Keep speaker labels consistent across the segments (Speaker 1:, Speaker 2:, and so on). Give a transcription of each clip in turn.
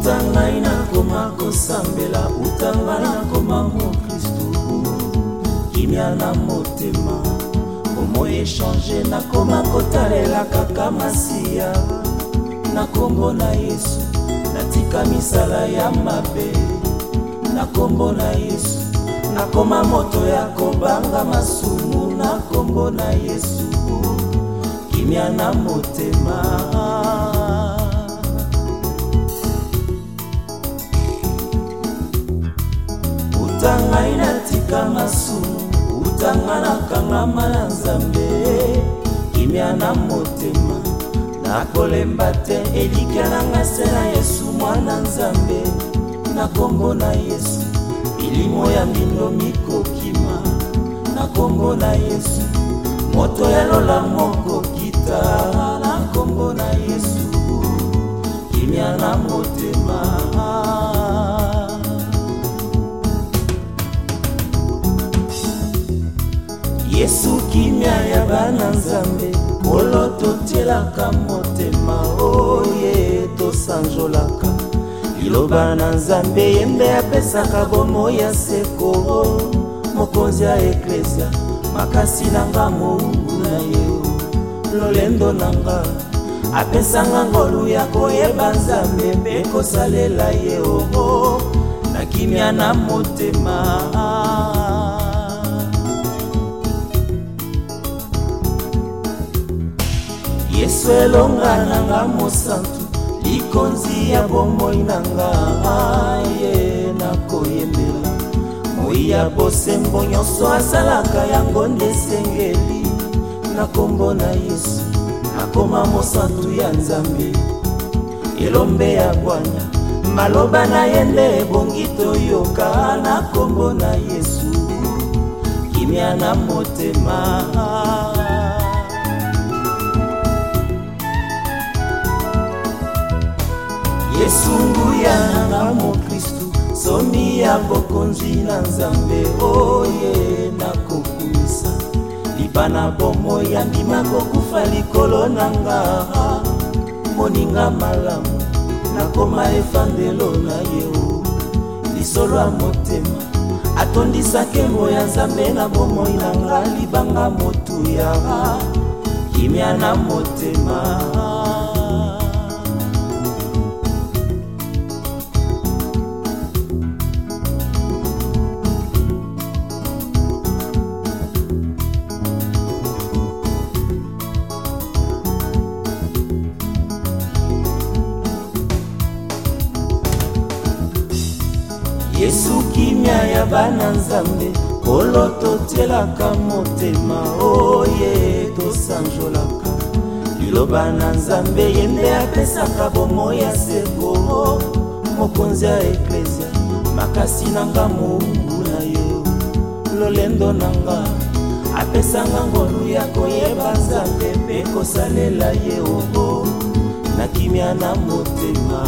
Speaker 1: utangai nakoma kosambela utangai nakoma mokristu kimia na motema komo échange nakoma kotalela kaka masiya na kombo na Yesu natika misala ya mabe na kombo na Yesu nakoma moto ya kobanga masumu na kombo na Yesu kimia na motema utanga inatika masumu utanga nakangama na Nzambe kimia na motema nakolemba te elikya nanga se na Yesu mwana Nzambe na kombo na Yesu milimo ya mbindo mikokima na kombo na Yesu moto ya lola moko kita na kombo na Yesu kimia na motema Yesu kimia ya bana Nzambe koloto telaka motema oye tosanjolaka liloba na Nzambe yembe apesaka bomo ya seko mokonzi ya eklesia makasi nanga Mungu na yo lolendo nanga apesanga ngolu ya koyeba Nzambe mpe kosalela ye ogo na kimia na motema Yesu elonga nanga mosantu likonzi ya bomoi nanga ye nakoyembela moi ya bosembo nyonso asalaka yango nde sengeli na kombo na Yesu nakoma mosantu ya Nzambe elombe ya Bwana maloba na ye nde ebongi toyoka na kombo na Yesu kimia na motema Yesu nguya nanga mokristu somi ya bokonzi na Nzambe oye nakokumisa libana bomo ya ndima kokufa likolo nanga moninga malamu nakoma efandelo na yeo lisolo ya motema atondisa kembo ya Nzambe na bomoi nanga libanga motuya kimia na motema Yesu kimia ya bana Nzambe koloto telaka motema oye tosanjolaka liloba na Nzambe yende apesaka bomo ya seko mokonzi ya eklesia makasi nanga Mungu na yo lolendo nanga apesanga ngolu ya koyeba Nzambe mpe kosalela ye ogo na kimia na motema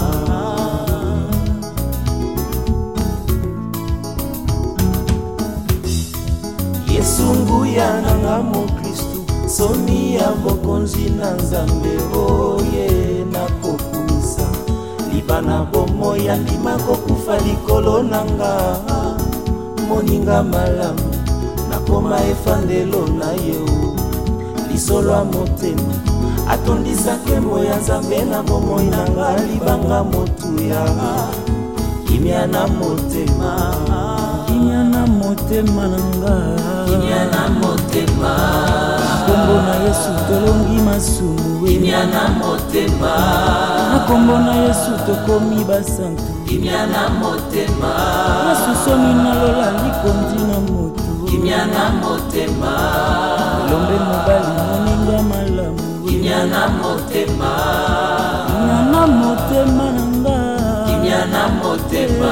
Speaker 1: Yesu nguya nanga mokristu somi ya bokonzi na Nzambe oye nakokumisa libana bomo ya ndima kokufa likolo nanga moninga malamu nakoma efandelo na yo lisolo ya motema atondisa kembo ya Nzambe na bomoi nanga libanga motuya kimia na motema kimia na motema nanga kimia na motema kombo na Yesu tolongi masumu kimia na motema na kombo na Yesu tokomi basantu kimia na motema Yesu somi na lola likondi na motu kimia na motema lombe mobali moninga malamu kimia na motema nanga kimia na motema